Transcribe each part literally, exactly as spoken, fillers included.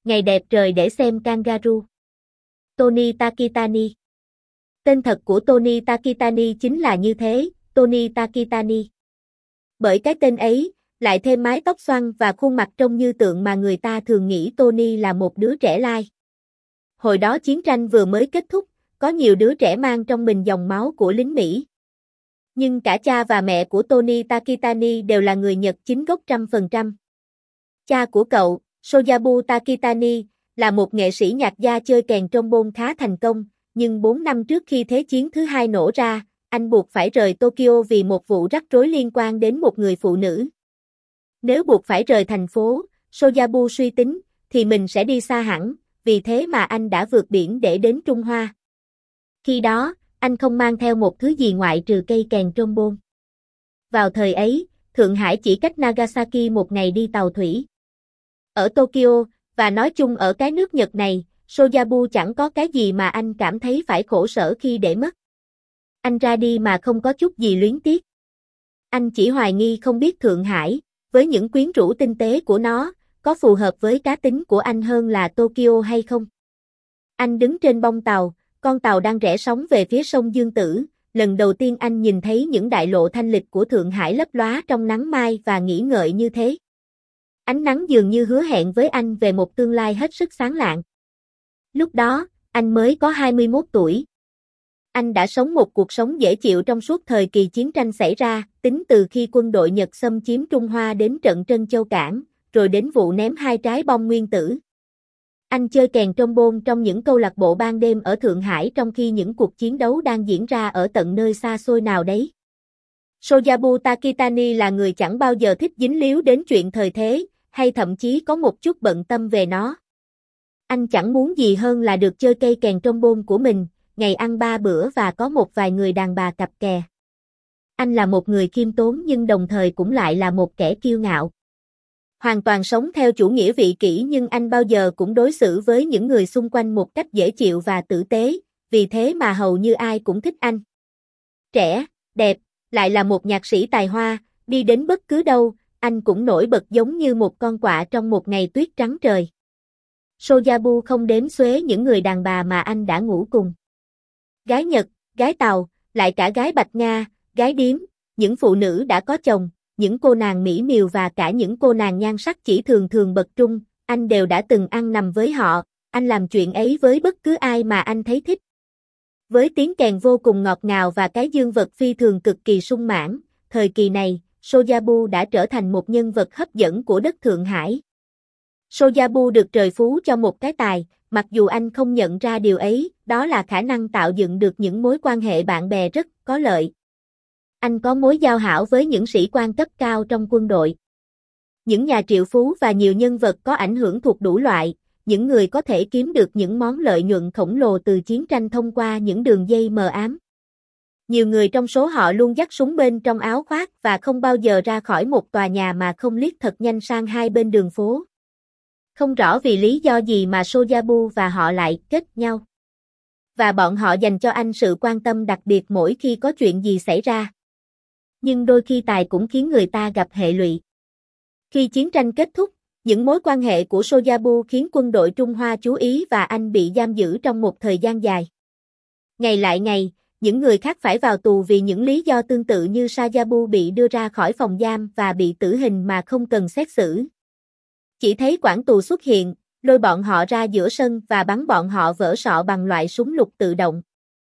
Ngày đẹp trời để xem kangaroo. Tony Takitani. Tên thật của Tony Takitani chính là như thế, Tony Takitani. Bởi cái tên ấy, lại thêm mái tóc xoăn và khuôn mặt trông như tượng mà người ta thường nghĩ Tony là một đứa trẻ lai. Hồi đó chiến tranh vừa mới kết thúc, có nhiều đứa trẻ mang trong mình dòng máu của lính Mỹ. Nhưng cả cha và mẹ của Tony Takitani đều là người Nhật chính gốc trăm phần trăm. Cha của cậu, Soyabu Takitani, là một nghệ sĩ nhạc gia chơi kèn trombone khá thành công, nhưng bốn năm trước khi Thế chiến thứ hai nổ ra, anh buộc phải rời Tokyo vì một vụ rắc rối liên quan đến một người phụ nữ. Nếu buộc phải rời thành phố, Soyabu suy tính, thì mình sẽ đi xa hẳn, vì thế mà anh đã vượt biển để đến Trung Hoa. Khi đó, anh không mang theo một thứ gì ngoại trừ cây kèn trombone. Vào thời ấy, Thượng Hải chỉ cách Nagasaki một ngày đi tàu thủy. Ở Tokyo, và nói chung ở cái nước Nhật này, Soyabu chẳng có cái gì mà anh cảm thấy phải khổ sở khi để mất. Anh ra đi mà không có chút gì luyến tiếc. Anh chỉ hoài nghi không biết Thượng Hải, với những quyến rũ tinh tế của nó, có phù hợp với cá tính của anh hơn là Tokyo hay không. Anh đứng trên bông tàu, con tàu đang rẽ sóng về phía sông Dương Tử, lần đầu tiên anh nhìn thấy những đại lộ thanh lịch của Thượng Hải lấp lóa trong nắng mai và nghĩ ngợi như thế. Ánh nắng dường như hứa hẹn với anh về một tương lai hết sức sáng lạng. Lúc đó, anh mới có hai mươi mốt tuổi. Anh đã sống một cuộc sống dễ chịu trong suốt thời kỳ chiến tranh xảy ra, tính từ khi quân đội Nhật xâm chiếm Trung Hoa đến trận Trân Châu Cảng, rồi đến vụ ném hai trái bom nguyên tử. Anh chơi kèn trombone trong những câu lạc bộ ban đêm ở Thượng Hải trong khi những cuộc chiến đấu đang diễn ra ở tận nơi xa xôi nào đấy. Soyabu Takitani là người chẳng bao giờ thích dính líu đến chuyện thời thế, hay thậm chí có một chút bận tâm về nó. Anh chẳng muốn gì hơn là được chơi cây kèn trombone của mình, ngày ăn ba bữa và có một vài người đàn bà cặp kè. Anh là một người khiêm tốn nhưng đồng thời cũng lại là một kẻ kiêu ngạo. Hoàn toàn sống theo chủ nghĩa vị kỷ nhưng anh bao giờ cũng đối xử với những người xung quanh một cách dễ chịu và tử tế, vì thế mà hầu như ai cũng thích anh. Trẻ, đẹp, lại là một nhạc sĩ tài hoa, đi đến bất cứ đâu, anh cũng nổi bật giống như một con quạ trong một ngày tuyết trắng trời. Soyabu không đếm xuể những người đàn bà mà anh đã ngủ cùng. Gái Nhật, gái Tàu, lại cả gái Bạch Nga, gái điếm, những phụ nữ đã có chồng, những cô nàng mỹ miều và cả những cô nàng nhan sắc chỉ thường thường bậc trung, anh đều đã từng ăn nằm với họ, anh làm chuyện ấy với bất cứ ai mà anh thấy thích. Với tiếng kèn vô cùng ngọt ngào và cái dương vật phi thường cực kỳ sung mãn, thời kỳ này, Soyabu đã trở thành một nhân vật hấp dẫn của đất Thượng Hải. Soyabu được trời phú cho một cái tài, mặc dù anh không nhận ra điều ấy, đó là khả năng tạo dựng được những mối quan hệ bạn bè rất có lợi. Anh có mối giao hảo với những sĩ quan cấp cao trong quân đội, những nhà triệu phú và nhiều nhân vật có ảnh hưởng thuộc đủ loại, những người có thể kiếm được những món lợi nhuận khổng lồ từ chiến tranh thông qua những đường dây mờ ám. Nhiều người trong số họ luôn dắt súng bên trong áo khoác và không bao giờ ra khỏi một tòa nhà mà không liếc thật nhanh sang hai bên đường phố. Không rõ vì lý do gì mà Soyabu và họ lại kết nhau. Và bọn họ dành cho anh sự quan tâm đặc biệt mỗi khi có chuyện gì xảy ra. Nhưng đôi khi tài cũng khiến người ta gặp hệ lụy. Khi chiến tranh kết thúc, những mối quan hệ của Soyabu khiến quân đội Trung Hoa chú ý và anh bị giam giữ trong một thời gian dài. Ngày lại ngày, những người khác phải vào tù vì những lý do tương tự như Soyabu bị đưa ra khỏi phòng giam và bị tử hình mà không cần xét xử. Chỉ thấy quản tù xuất hiện, lôi bọn họ ra giữa sân và bắn bọn họ vỡ sọ bằng loại súng lục tự động.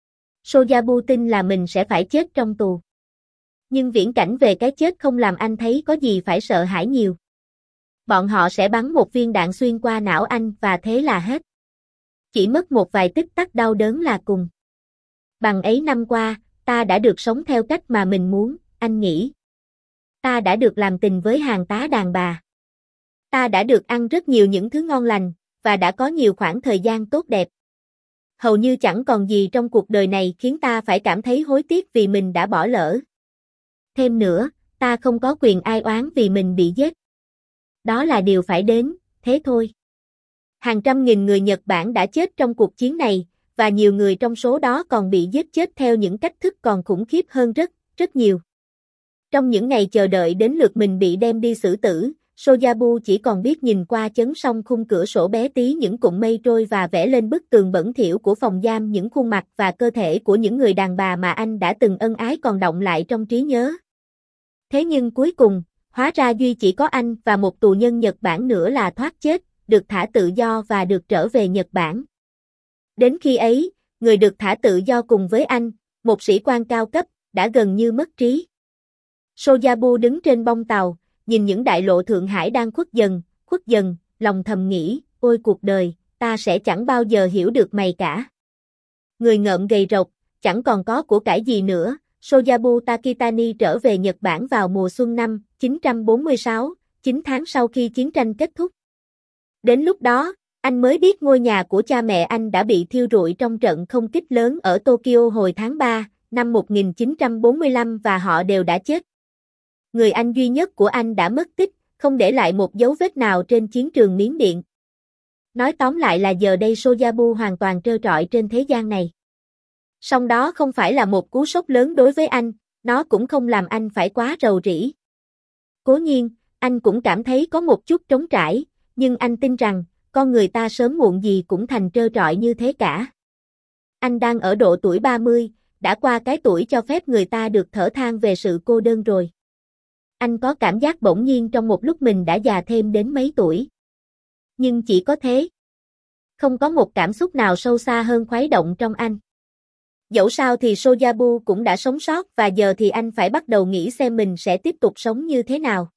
Soyabu tin là mình sẽ phải chết trong tù. Nhưng viễn cảnh về cái chết không làm anh thấy có gì phải sợ hãi nhiều. Bọn họ sẽ bắn một viên đạn xuyên qua não anh và thế là hết. Chỉ mất một vài tích tắc đau đớn là cùng. Bằng ấy năm qua, ta đã được sống theo cách mà mình muốn, anh nghĩ. Ta đã được làm tình với hàng tá đàn bà. Ta đã được ăn rất nhiều những thứ ngon lành, và đã có nhiều khoảng thời gian tốt đẹp. Hầu như chẳng còn gì trong cuộc đời này khiến ta phải cảm thấy hối tiếc vì mình đã bỏ lỡ. Thêm nữa, ta không có quyền ai oán vì mình bị giết. Đó là điều phải đến, thế thôi. Hàng trăm nghìn người Nhật Bản đã chết trong cuộc chiến này, và nhiều người trong số đó còn bị giết chết theo những cách thức còn khủng khiếp hơn rất, rất nhiều. Trong những ngày chờ đợi đến lượt mình bị đem đi xử tử, Sojabu chỉ còn biết nhìn qua chấn song khung cửa sổ bé tí những cụm mây trôi và vẽ lên bức tường bẩn thỉu của phòng giam những khuôn mặt và cơ thể của những người đàn bà mà anh đã từng ân ái còn đọng lại trong trí nhớ. Thế nhưng cuối cùng, hóa ra duy chỉ có anh và một tù nhân Nhật Bản nữa là thoát chết, được thả tự do và được trở về Nhật Bản. Đến khi ấy, người được thả tự do cùng với anh, một sĩ quan cao cấp, đã gần như mất trí. Sojabu đứng trên bông tàu, nhìn những đại lộ Thượng Hải đang khuất dần, khuất dần, lòng thầm nghĩ, ôi cuộc đời, ta sẽ chẳng bao giờ hiểu được mày cả. Người ngợm gầy rộc, chẳng còn có của cải gì nữa, Sojabu Takitani trở về Nhật Bản vào mùa xuân năm chín trăm bốn mươi sáu, chín tháng sau khi chiến tranh kết thúc. Đến lúc đó, anh mới biết ngôi nhà của cha mẹ anh đã bị thiêu rụi trong trận không kích lớn ở Tokyo hồi tháng ba, năm một nghìn chín trăm bốn mươi lăm và họ đều đã chết. Người anh duy nhất của anh đã mất tích, không để lại một dấu vết nào trên chiến trường Miến Điện. Nói tóm lại là giờ đây Sojabu hoàn toàn trơ trọi trên thế gian này. Song đó không phải là một cú sốc lớn đối với anh, nó cũng không làm anh phải quá rầu rĩ. Cố nhiên, anh cũng cảm thấy có một chút trống trải, nhưng anh tin rằng, con người ta sớm muộn gì cũng thành trơ trọi như thế cả. Anh đang ở độ tuổi ba mươi, đã qua cái tuổi cho phép người ta được thở than về sự cô đơn rồi. Anh có cảm giác bỗng nhiên trong một lúc mình đã già thêm đến mấy tuổi. Nhưng chỉ có thế. Không có một cảm xúc nào sâu xa hơn khuấy động trong anh. Dẫu sao thì Sojabu cũng đã sống sót và giờ thì anh phải bắt đầu nghĩ xem mình sẽ tiếp tục sống như thế nào.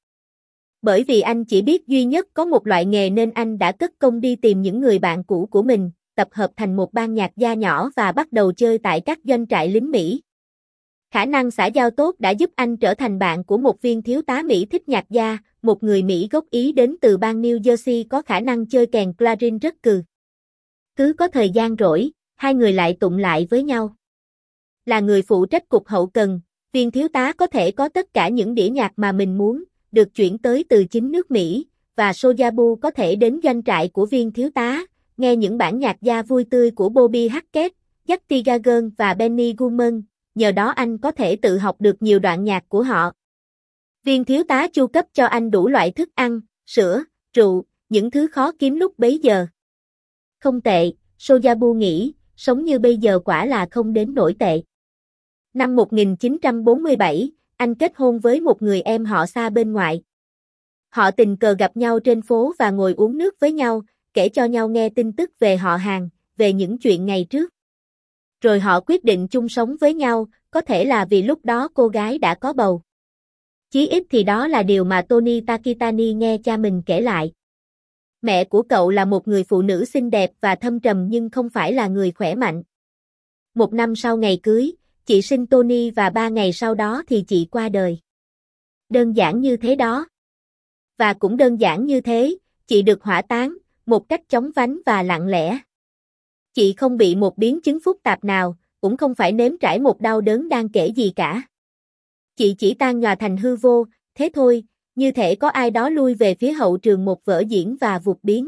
Bởi vì anh chỉ biết duy nhất có một loại nghề nên anh đã cất công đi tìm những người bạn cũ của mình, tập hợp thành một ban nhạc gia nhỏ và bắt đầu chơi tại các doanh trại lính Mỹ. Khả năng xã giao tốt đã giúp anh trở thành bạn của một viên thiếu tá Mỹ thích nhạc gia, một người Mỹ gốc Ý đến từ bang New Jersey có khả năng chơi kèn clarin rất cừ. Cứ có thời gian rỗi, hai người lại tụng lại với nhau. Là người phụ trách cục hậu cần, viên thiếu tá có thể có tất cả những đĩa nhạc mà mình muốn, được chuyển tới từ chính nước Mỹ, và Sojabu có thể đến doanh trại của viên thiếu tá, nghe những bản nhạc gia vui tươi của Bobby Hackett, Jackie Gagan và Benny Goodman, nhờ đó anh có thể tự học được nhiều đoạn nhạc của họ. Viên thiếu tá chu cấp cho anh đủ loại thức ăn, sữa, rượu, những thứ khó kiếm lúc bấy giờ. Không tệ, Sojabu nghĩ, sống như bây giờ quả là không đến nổi tệ. Năm một nghìn chín trăm bốn mươi bảy, anh kết hôn với một người em họ xa bên ngoại. Họ tình cờ gặp nhau trên phố và ngồi uống nước với nhau, kể cho nhau nghe tin tức về họ hàng, về những chuyện ngày trước. Rồi họ quyết định chung sống với nhau, có thể là vì lúc đó cô gái đã có bầu. Chí ít thì đó là điều mà Tony Takitani nghe cha mình kể lại. Mẹ của cậu là một người phụ nữ xinh đẹp và thâm trầm nhưng không phải là người khỏe mạnh. Một năm sau ngày cưới, chị sinh Tony và ba ngày sau đó thì chị qua đời. Đơn giản như thế đó. Và cũng đơn giản như thế, chị được hỏa táng, một cách chóng vánh và lặng lẽ. Chị không bị một biến chứng phức tạp nào, cũng không phải nếm trải một đau đớn đáng kể gì cả. Chị chỉ tan nhòa thành hư vô, thế thôi, như thể có ai đó lui về phía hậu trường một vở diễn và vụt biến.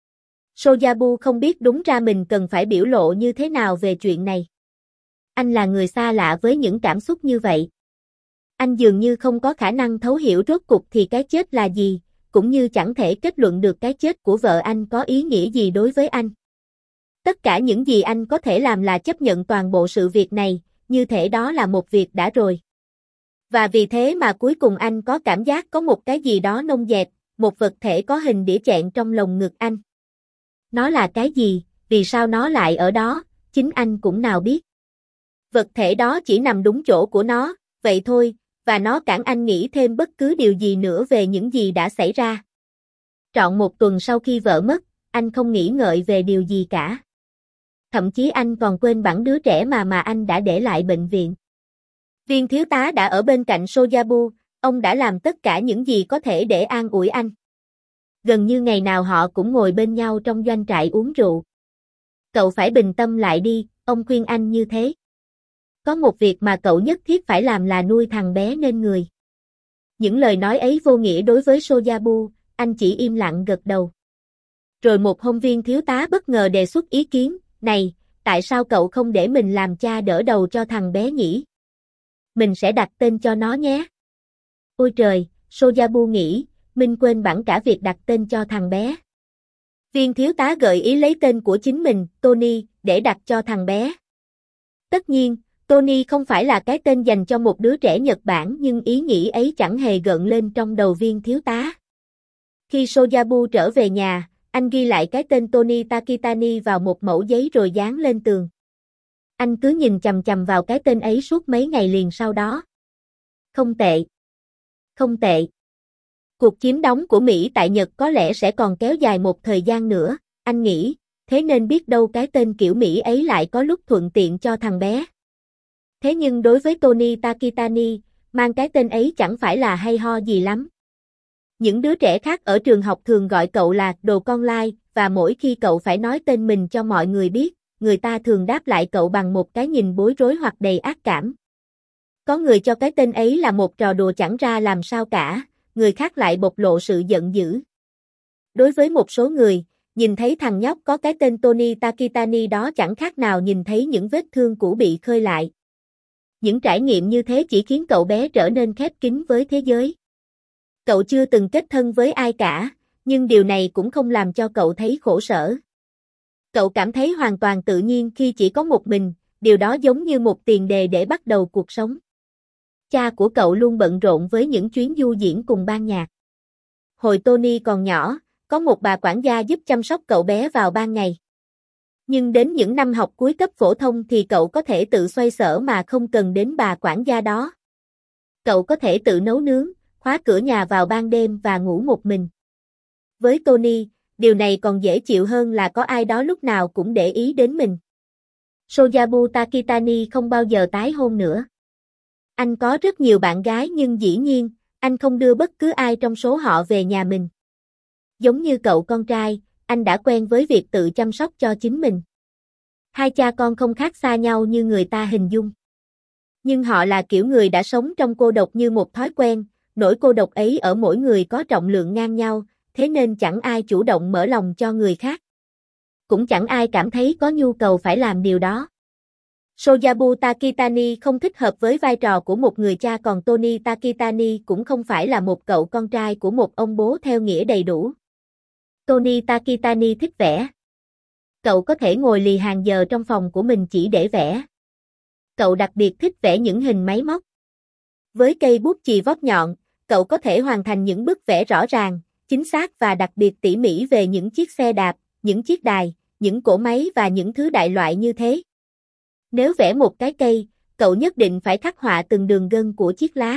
Sojabu không biết đúng ra mình cần phải biểu lộ như thế nào về chuyện này. Anh là người xa lạ với những cảm xúc như vậy. Anh dường như không có khả năng thấu hiểu rốt cuộc thì cái chết là gì, cũng như chẳng thể kết luận được cái chết của vợ anh có ý nghĩa gì đối với anh. Tất cả những gì anh có thể làm là chấp nhận toàn bộ sự việc này, như thể đó là một việc đã rồi. Và vì thế mà cuối cùng anh có cảm giác có một cái gì đó nông dẹp, một vật thể có hình đĩa chẹn trong lồng ngực anh. Nó là cái gì, vì sao nó lại ở đó, chính anh cũng nào biết. Vật thể đó chỉ nằm đúng chỗ của nó, vậy thôi, và nó cản anh nghĩ thêm bất cứ điều gì nữa về những gì đã xảy ra. Trọn một tuần sau khi vợ mất, anh không nghĩ ngợi về điều gì cả. Thậm chí anh còn quên bẵng đứa trẻ mà mà anh đã để lại bệnh viện. Viên thiếu tá đã ở bên cạnh Sojabu, ông đã làm tất cả những gì có thể để an ủi anh. Gần như ngày nào họ cũng ngồi bên nhau trong doanh trại uống rượu. Cậu phải bình tâm lại đi, ông khuyên anh như thế. Có một việc mà cậu nhất thiết phải làm là nuôi thằng bé nên người. Những lời nói ấy vô nghĩa đối với Sojabu, anh chỉ im lặng gật đầu. Rồi một hôm viên thiếu tá bất ngờ đề xuất ý kiến, này, tại sao cậu không để mình làm cha đỡ đầu cho thằng bé nhỉ? Mình sẽ đặt tên cho nó nhé. Ôi trời, Sojabu nghĩ, Minh quên bẵng cả việc đặt tên cho thằng bé. Viên thiếu tá gợi ý lấy tên của chính mình, Tony, để đặt cho thằng bé. Tất nhiên, Tony không phải là cái tên dành cho một đứa trẻ Nhật Bản nhưng ý nghĩ ấy chẳng hề gợn lên trong đầu viên thiếu tá. Khi Soyabu trở về nhà, anh ghi lại cái tên Tony Takitani vào một mẩu giấy rồi dán lên tường. Anh cứ nhìn chằm chằm vào cái tên ấy suốt mấy ngày liền sau đó. Không tệ. Không tệ. Cuộc chiếm đóng của Mỹ tại Nhật có lẽ sẽ còn kéo dài một thời gian nữa, anh nghĩ, thế nên biết đâu cái tên kiểu Mỹ ấy lại có lúc thuận tiện cho thằng bé. Thế nhưng đối với Tony Takitani, mang cái tên ấy chẳng phải là hay ho gì lắm. Những đứa trẻ khác ở trường học thường gọi cậu là đồ con lai, và mỗi khi cậu phải nói tên mình cho mọi người biết, người ta thường đáp lại cậu bằng một cái nhìn bối rối hoặc đầy ác cảm. Có người cho cái tên ấy là một trò đùa chẳng ra làm sao cả, người khác lại bộc lộ sự giận dữ. Đối với một số người, nhìn thấy thằng nhóc có cái tên Tony Takitani đó chẳng khác nào nhìn thấy những vết thương cũ bị khơi lại. Những trải nghiệm như thế chỉ khiến cậu bé trở nên khép kín với thế giới. Cậu chưa từng kết thân với ai cả, nhưng điều này cũng không làm cho cậu thấy khổ sở. Cậu cảm thấy hoàn toàn tự nhiên khi chỉ có một mình, điều đó giống như một tiền đề để bắt đầu cuộc sống. Cha của cậu luôn bận rộn với những chuyến du diễn cùng ban nhạc. Hồi Tony còn nhỏ, có một bà quản gia giúp chăm sóc cậu bé vào ban ngày. Nhưng đến những năm học cuối cấp phổ thông thì cậu có thể tự xoay sở mà không cần đến bà quản gia đó. Cậu có thể tự nấu nướng, khóa cửa nhà vào ban đêm và ngủ một mình. Với Tony, điều này còn dễ chịu hơn là có ai đó lúc nào cũng để ý đến mình. Soyabu Takitani không bao giờ tái hôn nữa. Anh có rất nhiều bạn gái nhưng dĩ nhiên, anh không đưa bất cứ ai trong số họ về nhà mình. Giống như cậu con trai, anh đã quen với việc tự chăm sóc cho chính mình. Hai cha con không khác xa nhau như người ta hình dung. Nhưng họ là kiểu người đã sống trong cô độc như một thói quen, nỗi cô độc ấy ở mỗi người có trọng lượng ngang nhau, thế nên chẳng ai chủ động mở lòng cho người khác. Cũng chẳng ai cảm thấy có nhu cầu phải làm điều đó. Soyabu Takitani không thích hợp với vai trò của một người cha còn Tony Takitani cũng không phải là một cậu con trai của một ông bố theo nghĩa đầy đủ. Tony Takitani thích vẽ. Cậu có thể ngồi lì hàng giờ trong phòng của mình chỉ để vẽ. Cậu đặc biệt thích vẽ những hình máy móc. Với cây bút chì vót nhọn, cậu có thể hoàn thành những bức vẽ rõ ràng, chính xác và đặc biệt tỉ mỉ về những chiếc xe đạp, những chiếc đài, những cỗ máy và những thứ đại loại như thế. Nếu vẽ một cái cây, cậu nhất định phải khắc họa từng đường gân của chiếc lá.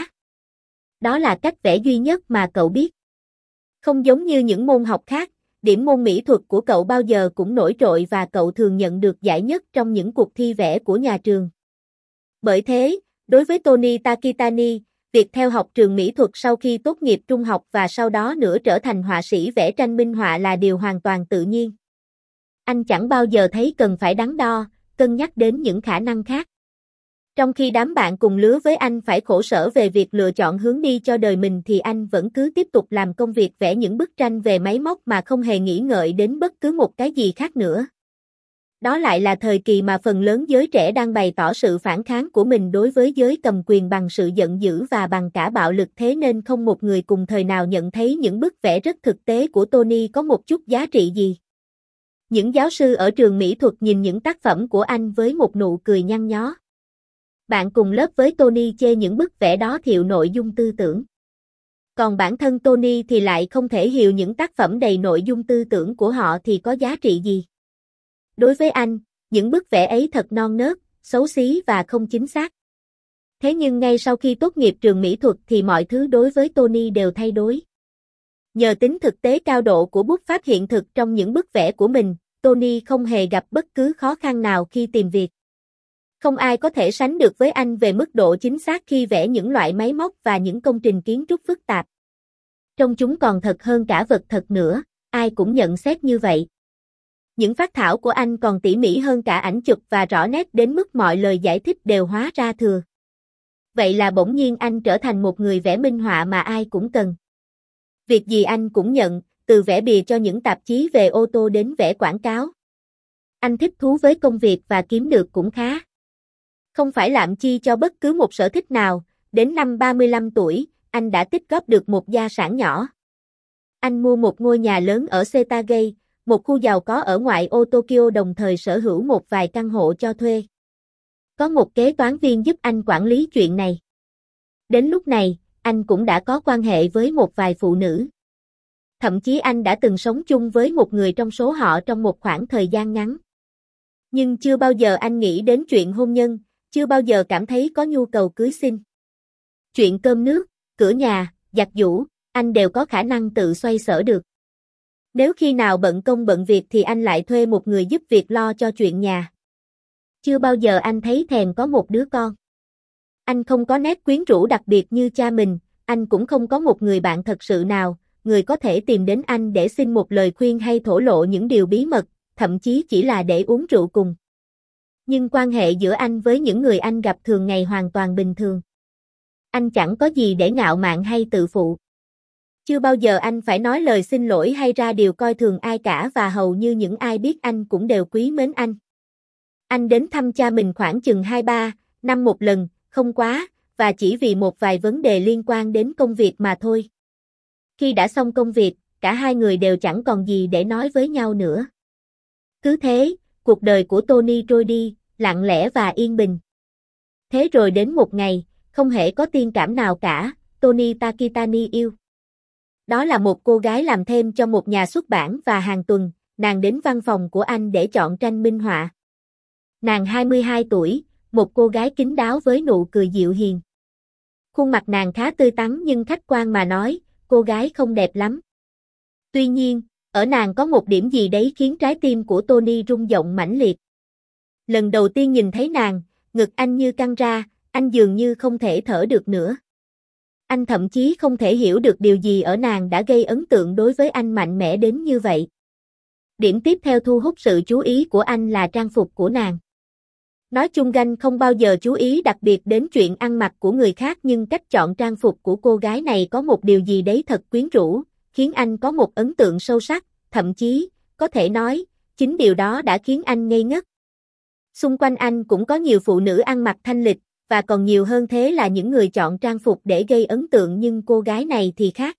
Đó là cách vẽ duy nhất mà cậu biết. Không giống như những môn học khác, điểm môn mỹ thuật của cậu bao giờ cũng nổi trội và cậu thường nhận được giải nhất trong những cuộc thi vẽ của nhà trường. Bởi thế, đối với Tony Takitani, việc theo học trường mỹ thuật sau khi tốt nghiệp trung học và sau đó nữa trở thành họa sĩ vẽ tranh minh họa là điều hoàn toàn tự nhiên. Anh chẳng bao giờ thấy cần phải đắn đo, cân nhắc đến những khả năng khác. Trong khi đám bạn cùng lứa với anh phải khổ sở về việc lựa chọn hướng đi cho đời mình thì anh vẫn cứ tiếp tục làm công việc vẽ những bức tranh về máy móc mà không hề nghĩ ngợi đến bất cứ một cái gì khác nữa. Đó lại là thời kỳ mà phần lớn giới trẻ đang bày tỏ sự phản kháng của mình đối với giới cầm quyền bằng sự giận dữ và bằng cả bạo lực, thế nên không một người cùng thời nào nhận thấy những bức vẽ rất thực tế của Tony có một chút giá trị gì. Những giáo sư ở trường mỹ thuật nhìn những tác phẩm của anh với một nụ cười nhăn nhó. Bạn cùng lớp với Tony chê những bức vẽ đó thiệu nội dung tư tưởng. Còn bản thân Tony thì lại không thể hiểu những tác phẩm đầy nội dung tư tưởng của họ thì có giá trị gì. Đối với anh, những bức vẽ ấy thật non nớt, xấu xí và không chính xác. Thế nhưng ngay sau khi tốt nghiệp trường mỹ thuật thì mọi thứ đối với Tony đều thay đổi. Nhờ tính thực tế cao độ của bút pháp hiện thực trong những bức vẽ của mình, Tony không hề gặp bất cứ khó khăn nào khi tìm việc. Không ai có thể sánh được với anh về mức độ chính xác khi vẽ những loại máy móc và những công trình kiến trúc phức tạp. Trông chúng còn thật hơn cả vật thật nữa, ai cũng nhận xét như vậy. Những phác thảo của anh còn tỉ mỉ hơn cả ảnh chụp và rõ nét đến mức mọi lời giải thích đều hóa ra thừa. Vậy là bỗng nhiên anh trở thành một người vẽ minh họa mà ai cũng cần. Việc gì anh cũng nhận, từ vẽ bìa cho những tạp chí về ô tô đến vẽ quảng cáo. Anh thích thú với công việc và kiếm được cũng khá. Không phải lạm chi cho bất cứ một sở thích nào, đến năm ba mươi lăm tuổi, anh đã tích góp được một gia sản nhỏ. Anh mua một ngôi nhà lớn ở Setagay, một khu giàu có ở ngoại ô Tokyo, đồng thời sở hữu một vài căn hộ cho thuê. Có một kế toán viên giúp anh quản lý chuyện này. Đến lúc này, anh cũng đã có quan hệ với một vài phụ nữ. Thậm chí anh đã từng sống chung với một người trong số họ trong một khoảng thời gian ngắn. Nhưng chưa bao giờ anh nghĩ đến chuyện hôn nhân, chưa bao giờ cảm thấy có nhu cầu cưới xin. Chuyện cơm nước, cửa nhà, giặt giũ, anh đều có khả năng tự xoay sở được. Nếu khi nào bận công bận việc thì anh lại thuê một người giúp việc lo cho chuyện nhà. Chưa bao giờ anh thấy thèm có một đứa con. Anh không có nét quyến rũ đặc biệt như cha mình, anh cũng không có một người bạn thật sự nào, người có thể tìm đến anh để xin một lời khuyên hay thổ lộ những điều bí mật, thậm chí chỉ là để uống rượu cùng. Nhưng quan hệ giữa anh với những người anh gặp thường ngày hoàn toàn bình thường. Anh chẳng có gì để ngạo mạn hay tự phụ. Chưa bao giờ anh phải nói lời xin lỗi hay ra điều coi thường ai cả, và hầu như những ai biết anh cũng đều quý mến anh. Anh đến thăm cha mình khoảng chừng hai ba năm một lần, không quá, và chỉ vì một vài vấn đề liên quan đến công việc mà thôi. Khi đã xong công việc, cả hai người đều chẳng còn gì để nói với nhau nữa. Cứ thế, cuộc đời của Tony trôi đi, lặng lẽ và yên bình. Thế rồi đến một ngày, không hề có tiên cảm nào cả, Tony Takitani yêu. Đó là một cô gái làm thêm cho một nhà xuất bản, và hàng tuần, nàng đến văn phòng của anh để chọn tranh minh họa. Nàng hai mươi hai tuổi, một cô gái kín đáo với nụ cười dịu hiền. Khuôn mặt nàng khá tươi tắn, nhưng khách quan mà nói, cô gái không đẹp lắm. Tuy nhiên, ở nàng có một điểm gì đấy khiến trái tim của Tony rung động mãnh liệt. Lần đầu tiên nhìn thấy nàng, ngực anh như căng ra, anh dường như không thể thở được nữa. Anh thậm chí không thể hiểu được điều gì ở nàng đã gây ấn tượng đối với anh mạnh mẽ đến như vậy. Điểm tiếp theo thu hút sự chú ý của anh là trang phục của nàng. Nói chung anh không bao giờ chú ý đặc biệt đến chuyện ăn mặc của người khác, nhưng cách chọn trang phục của cô gái này có một điều gì đấy thật quyến rũ, khiến anh có một ấn tượng sâu sắc, thậm chí, có thể nói, chính điều đó đã khiến anh ngây ngất. Xung quanh anh cũng có nhiều phụ nữ ăn mặc thanh lịch, và còn nhiều hơn thế là những người chọn trang phục để gây ấn tượng, nhưng cô gái này thì khác.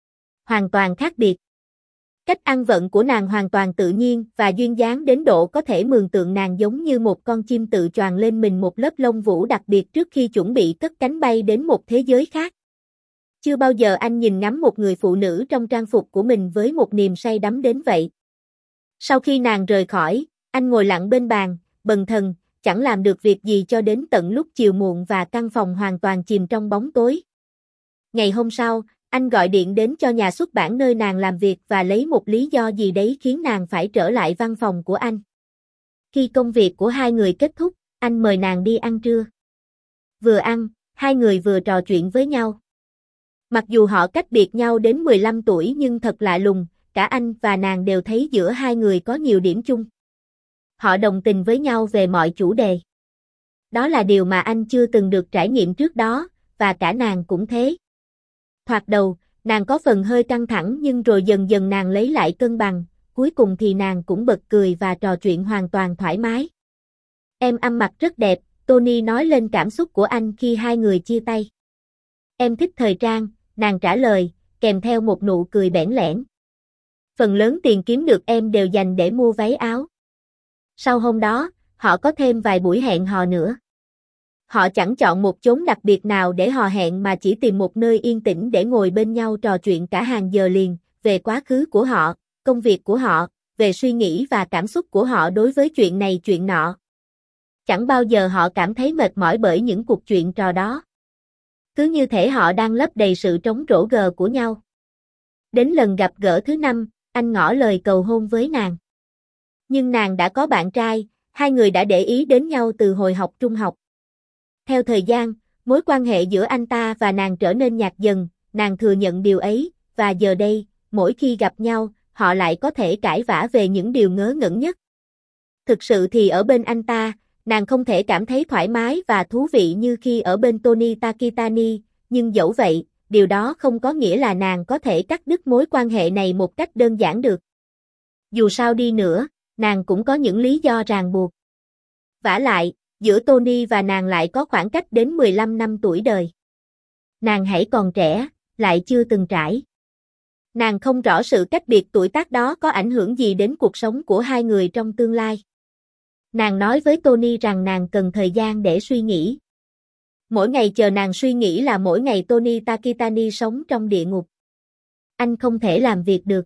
Hoàn toàn khác biệt. Cách ăn vận của nàng hoàn toàn tự nhiên và duyên dáng đến độ có thể mường tượng nàng giống như một con chim tự choàng lên mình một lớp lông vũ đặc biệt trước khi chuẩn bị cất cánh bay đến một thế giới khác. Chưa bao giờ anh nhìn ngắm một người phụ nữ trong trang phục của mình với một niềm say đắm đến vậy. Sau khi nàng rời khỏi, anh ngồi lặng bên bàn, bần thần, chẳng làm được việc gì cho đến tận lúc chiều muộn và căn phòng hoàn toàn chìm trong bóng tối. Ngày hôm sau, anh gọi điện đến cho nhà xuất bản nơi nàng làm việc và lấy một lý do gì đấy khiến nàng phải trở lại văn phòng của anh. Khi công việc của hai người kết thúc, anh mời nàng đi ăn trưa. Vừa ăn, hai người vừa trò chuyện với nhau. Mặc dù họ cách biệt nhau đến mười lăm tuổi, nhưng thật lạ lùng, cả anh và nàng đều thấy giữa hai người có nhiều điểm chung. Họ đồng tình với nhau về mọi chủ đề. Đó là điều mà anh chưa từng được trải nghiệm trước đó, và cả nàng cũng thế. Thoạt đầu, nàng có phần hơi căng thẳng, nhưng rồi dần dần nàng lấy lại cân bằng, cuối cùng thì nàng cũng bật cười và trò chuyện hoàn toàn thoải mái. Em ăn mặc rất đẹp, Tony nói lên cảm xúc của anh khi hai người chia tay. Em thích thời trang, nàng trả lời, kèm theo một nụ cười bẽn lẽn. Phần lớn tiền kiếm được em đều dành để mua váy áo. Sau hôm đó, họ có thêm vài buổi hẹn hò nữa. Họ chẳng chọn một chốn đặc biệt nào để hò hẹn mà chỉ tìm một nơi yên tĩnh để ngồi bên nhau trò chuyện cả hàng giờ liền, về quá khứ của họ, công việc của họ, về suy nghĩ và cảm xúc của họ đối với chuyện này chuyện nọ. Chẳng bao giờ họ cảm thấy mệt mỏi bởi những cuộc chuyện trò đó. Cứ như thể họ đang lấp đầy sự trống rỗng gờ của nhau. Đến lần gặp gỡ thứ năm, anh ngỏ lời cầu hôn với nàng. Nhưng nàng đã có bạn trai, hai người đã để ý đến nhau từ hồi học trung học. Theo thời gian, mối quan hệ giữa anh ta và nàng trở nên nhạt dần, nàng thừa nhận điều ấy, và giờ đây, mỗi khi gặp nhau, họ lại có thể cãi vã về những điều ngớ ngẩn nhất. Thực sự thì ở bên anh ta, nàng không thể cảm thấy thoải mái và thú vị như khi ở bên Tony Takitani, nhưng dẫu vậy, điều đó không có nghĩa là nàng có thể cắt đứt mối quan hệ này một cách đơn giản được. Dù sao đi nữa, nàng cũng có những lý do ràng buộc. Vả lại, giữa Tony và nàng lại có khoảng cách đến mười lăm năm tuổi đời. Nàng hãy còn trẻ, lại chưa từng trải. Nàng không rõ sự cách biệt tuổi tác đó có ảnh hưởng gì đến cuộc sống của hai người trong tương lai. Nàng nói với Tony rằng nàng cần thời gian để suy nghĩ. Mỗi ngày chờ nàng suy nghĩ là mỗi ngày Tony Takitani sống trong địa ngục. Anh không thể làm việc được.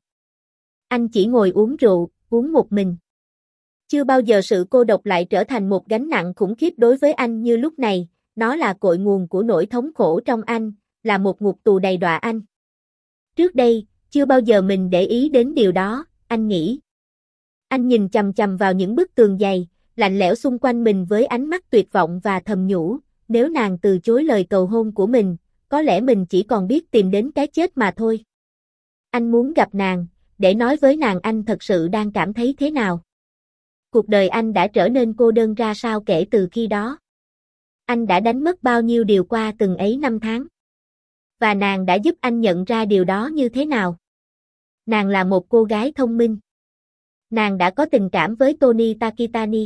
Anh chỉ ngồi uống rượu, uống một mình. Chưa bao giờ sự cô độc lại trở thành một gánh nặng khủng khiếp đối với anh như lúc này, nó là cội nguồn của nỗi thống khổ trong anh, là một ngục tù đầy đọa anh. Trước đây, chưa bao giờ mình để ý đến điều đó, anh nghĩ. Anh nhìn chằm chằm vào những bức tường dày, lạnh lẽo xung quanh mình với ánh mắt tuyệt vọng và thầm nhủ, nếu nàng từ chối lời cầu hôn của mình, có lẽ mình chỉ còn biết tìm đến cái chết mà thôi. Anh muốn gặp nàng, để nói với nàng anh thật sự đang cảm thấy thế nào. Cuộc đời anh đã trở nên cô đơn ra sao kể từ khi đó. Anh đã đánh mất bao nhiêu điều qua từng ấy năm tháng. Và nàng đã giúp anh nhận ra điều đó như thế nào. Nàng là một cô gái thông minh. Nàng đã có tình cảm với Tony Takitani.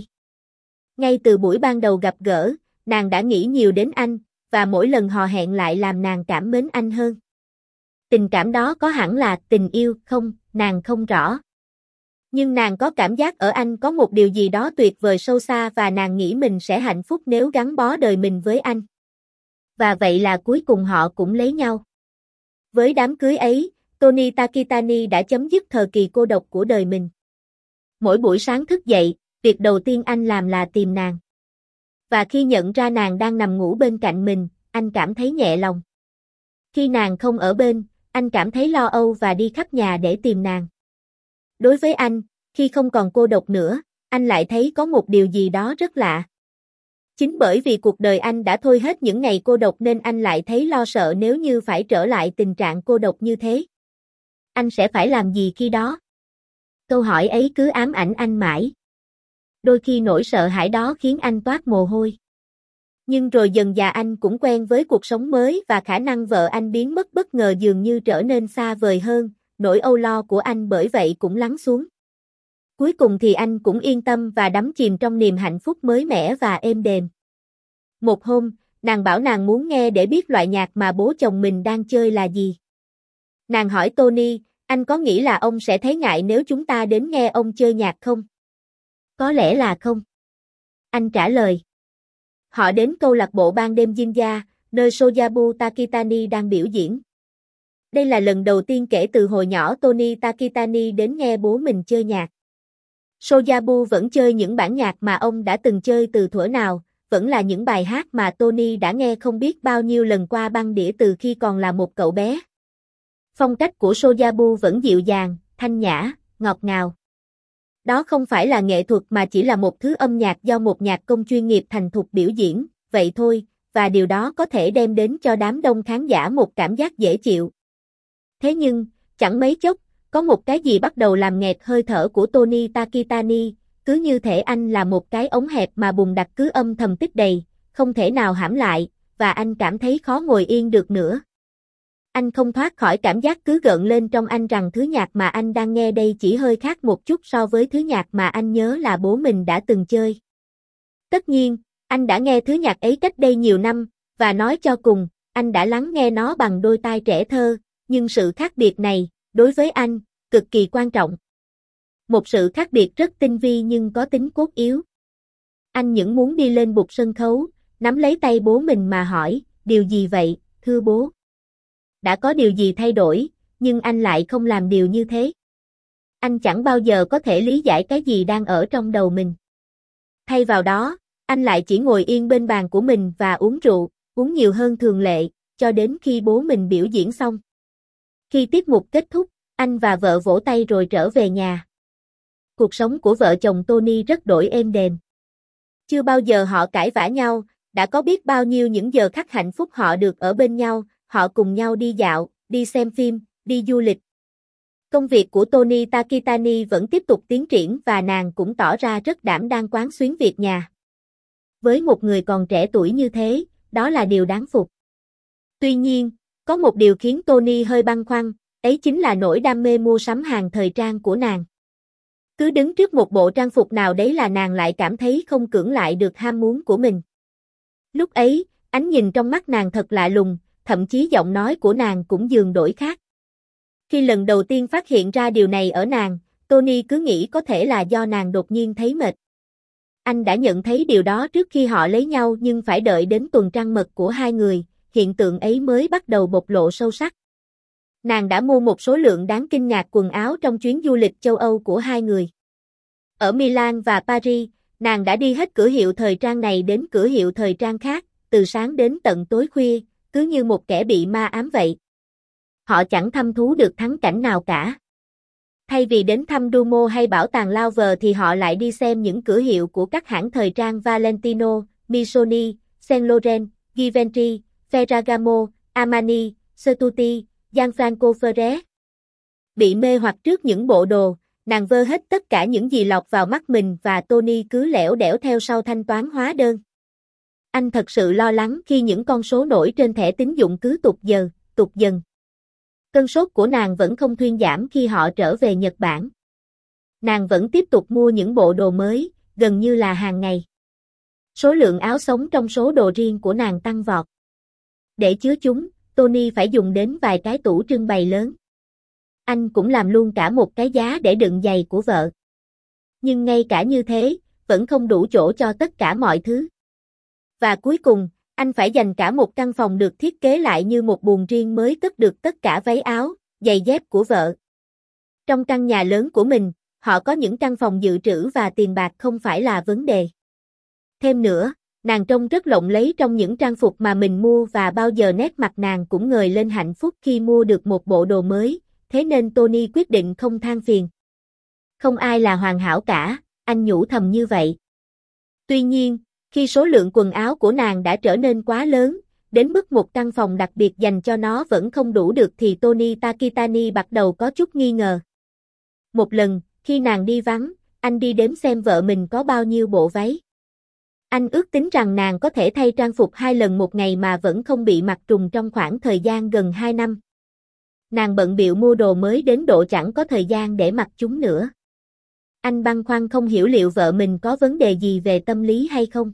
Ngay từ buổi ban đầu gặp gỡ, nàng đã nghĩ nhiều đến anh, và mỗi lần hò hẹn lại làm nàng cảm mến anh hơn. Tình cảm đó có hẳn là tình yêu không, nàng không rõ. Nhưng nàng có cảm giác ở anh có một điều gì đó tuyệt vời sâu xa và nàng nghĩ mình sẽ hạnh phúc nếu gắn bó đời mình với anh. Và vậy là cuối cùng họ cũng lấy nhau. Với đám cưới ấy, Tony Takitani đã chấm dứt thời kỳ cô độc của đời mình. Mỗi buổi sáng thức dậy, việc đầu tiên anh làm là tìm nàng. Và khi nhận ra nàng đang nằm ngủ bên cạnh mình, anh cảm thấy nhẹ lòng. Khi nàng không ở bên, anh cảm thấy lo âu và đi khắp nhà để tìm nàng. Đối với anh, khi không còn cô độc nữa, anh lại thấy có một điều gì đó rất lạ. Chính bởi vì cuộc đời anh đã thôi hết những ngày cô độc nên anh lại thấy lo sợ nếu như phải trở lại tình trạng cô độc như thế. Anh sẽ phải làm gì khi đó? Câu hỏi ấy cứ ám ảnh anh mãi. Đôi khi nỗi sợ hãi đó khiến anh toát mồ hôi. Nhưng rồi dần dà anh cũng quen với cuộc sống mới và khả năng vợ anh biến mất bất ngờ dường như trở nên xa vời hơn, nỗi âu lo của anh bởi vậy cũng lắng xuống. Cuối cùng thì anh cũng yên tâm và đắm chìm trong niềm hạnh phúc mới mẻ và êm đềm. Một hôm, nàng bảo nàng muốn nghe để biết loại nhạc mà bố chồng mình đang chơi là gì. Nàng hỏi Tony, anh có nghĩ là ông sẽ thấy ngại nếu chúng ta đến nghe ông chơi nhạc không? Có lẽ là không. Anh trả lời. Họ đến câu lạc bộ ban đêm Jinja, nơi Soyabu Takitani đang biểu diễn. Đây là lần đầu tiên kể từ hồi nhỏ Tony Takitani đến nghe bố mình chơi nhạc. Soyabu vẫn chơi những bản nhạc mà ông đã từng chơi từ thuở nào, vẫn là những bài hát mà Tony đã nghe không biết bao nhiêu lần qua băng đĩa từ khi còn là một cậu bé. Phong cách của Soyabu vẫn dịu dàng, thanh nhã, ngọt ngào. Đó không phải là nghệ thuật mà chỉ là một thứ âm nhạc do một nhạc công chuyên nghiệp thành thục biểu diễn, vậy thôi, và điều đó có thể đem đến cho đám đông khán giả một cảm giác dễ chịu. Thế nhưng, chẳng mấy chốc, có một cái gì bắt đầu làm nghẹt hơi thở của Tony Takitani, cứ như thể anh là một cái ống hẹp mà bùng đặt cứ âm thầm tích đầy, không thể nào hãm lại, và anh cảm thấy khó ngồi yên được nữa. Anh không thoát khỏi cảm giác cứ gợn lên trong anh rằng thứ nhạc mà anh đang nghe đây chỉ hơi khác một chút so với thứ nhạc mà anh nhớ là bố mình đã từng chơi. Tất nhiên, anh đã nghe thứ nhạc ấy cách đây nhiều năm, và nói cho cùng, anh đã lắng nghe nó bằng đôi tai trẻ thơ, nhưng sự khác biệt này, đối với anh, cực kỳ quan trọng. Một sự khác biệt rất tinh vi nhưng có tính cốt yếu. Anh những muốn đi lên bục sân khấu, nắm lấy tay bố mình mà hỏi, điều gì vậy, thưa bố? Đã có điều gì thay đổi, nhưng anh lại không làm điều như thế. Anh chẳng bao giờ có thể lý giải cái gì đang ở trong đầu mình. Thay vào đó, anh lại chỉ ngồi yên bên bàn của mình và uống rượu, uống nhiều hơn thường lệ, cho đến khi bố mình biểu diễn xong. Khi tiết mục kết thúc, anh và vợ vỗ tay rồi trở về nhà. Cuộc sống của vợ chồng Tony rất đổi êm đềm. Chưa bao giờ họ cãi vã nhau, đã có biết bao nhiêu những giờ khắc hạnh phúc họ được ở bên nhau, họ cùng nhau đi dạo, đi xem phim, đi du lịch. Công việc của Tony Takitani vẫn tiếp tục tiến triển và nàng cũng tỏ ra rất đảm đang quán xuyến việc nhà. Với một người còn trẻ tuổi như thế, đó là điều đáng phục. Tuy nhiên, có một điều khiến Tony hơi băn khoăn, ấy chính là nỗi đam mê mua sắm hàng thời trang của nàng. Cứ đứng trước một bộ trang phục nào đấy là nàng lại cảm thấy không cưỡng lại được ham muốn của mình. Lúc ấy, ánh nhìn trong mắt nàng thật lạ lùng, thậm chí giọng nói của nàng cũng dường đổi khác. Khi lần đầu tiên phát hiện ra điều này ở nàng, Tony cứ nghĩ có thể là do nàng đột nhiên thấy mệt. Anh đã nhận thấy điều đó trước khi họ lấy nhau nhưng phải đợi đến tuần trăng mật của hai người, hiện tượng ấy mới bắt đầu bộc lộ sâu sắc. Nàng đã mua một số lượng đáng kinh ngạc quần áo trong chuyến du lịch châu Âu của hai người. Ở Milan và Paris, nàng đã đi hết cửa hiệu thời trang này đến cửa hiệu thời trang khác, từ sáng đến tận tối khuya, cứ như một kẻ bị ma ám vậy. Họ chẳng thăm thú được thắng cảnh nào cả. Thay vì đến thăm Duomo hay bảo tàng Louvre thì họ lại đi xem những cửa hiệu của các hãng thời trang Valentino, Missoni, Saint Laurent, Givenchy, Ferragamo, Armani, Cerruti, Gianfranco Ferré. Bị mê hoặc trước những bộ đồ, nàng vơ hết tất cả những gì lọt vào mắt mình và Tony cứ lẻo đẻo theo sau thanh toán hóa đơn. Anh thật sự lo lắng khi những con số nổi trên thẻ tín dụng cứ tụt dần, tụt dần. Cơn sốt của nàng vẫn không thuyên giảm khi họ trở về Nhật Bản. Nàng vẫn tiếp tục mua những bộ đồ mới, gần như là hàng ngày. Số lượng áo sống trong số đồ riêng của nàng tăng vọt. Để chứa chúng, Tony phải dùng đến vài cái tủ trưng bày lớn. Anh cũng làm luôn cả một cái giá để đựng giày của vợ. Nhưng ngay cả như thế, vẫn không đủ chỗ cho tất cả mọi thứ. Và cuối cùng, anh phải dành cả một căn phòng được thiết kế lại như một buồng riêng mới cất được tất cả váy áo, giày dép của vợ. Trong căn nhà lớn của mình, họ có những căn phòng dự trữ và tiền bạc không phải là vấn đề. Thêm nữa, nàng trông rất lộng lẫy trong những trang phục mà mình mua và bao giờ nét mặt nàng cũng ngời lên hạnh phúc khi mua được một bộ đồ mới, thế nên Tony quyết định không than phiền. Không ai là hoàn hảo cả, anh nhủ thầm như vậy. Tuy nhiên, khi số lượng quần áo của nàng đã trở nên quá lớn, đến mức một căn phòng đặc biệt dành cho nó vẫn không đủ được thì Tony Takitani bắt đầu có chút nghi ngờ. Một lần, khi nàng đi vắng, anh đi đếm xem vợ mình có bao nhiêu bộ váy. Anh ước tính rằng nàng có thể thay trang phục hai lần một ngày mà vẫn không bị mặc trùng trong khoảng thời gian gần hai năm. Nàng bận bịu mua đồ mới đến độ chẳng có thời gian để mặc chúng nữa. Anh băn khoăn không hiểu liệu vợ mình có vấn đề gì về tâm lý hay không.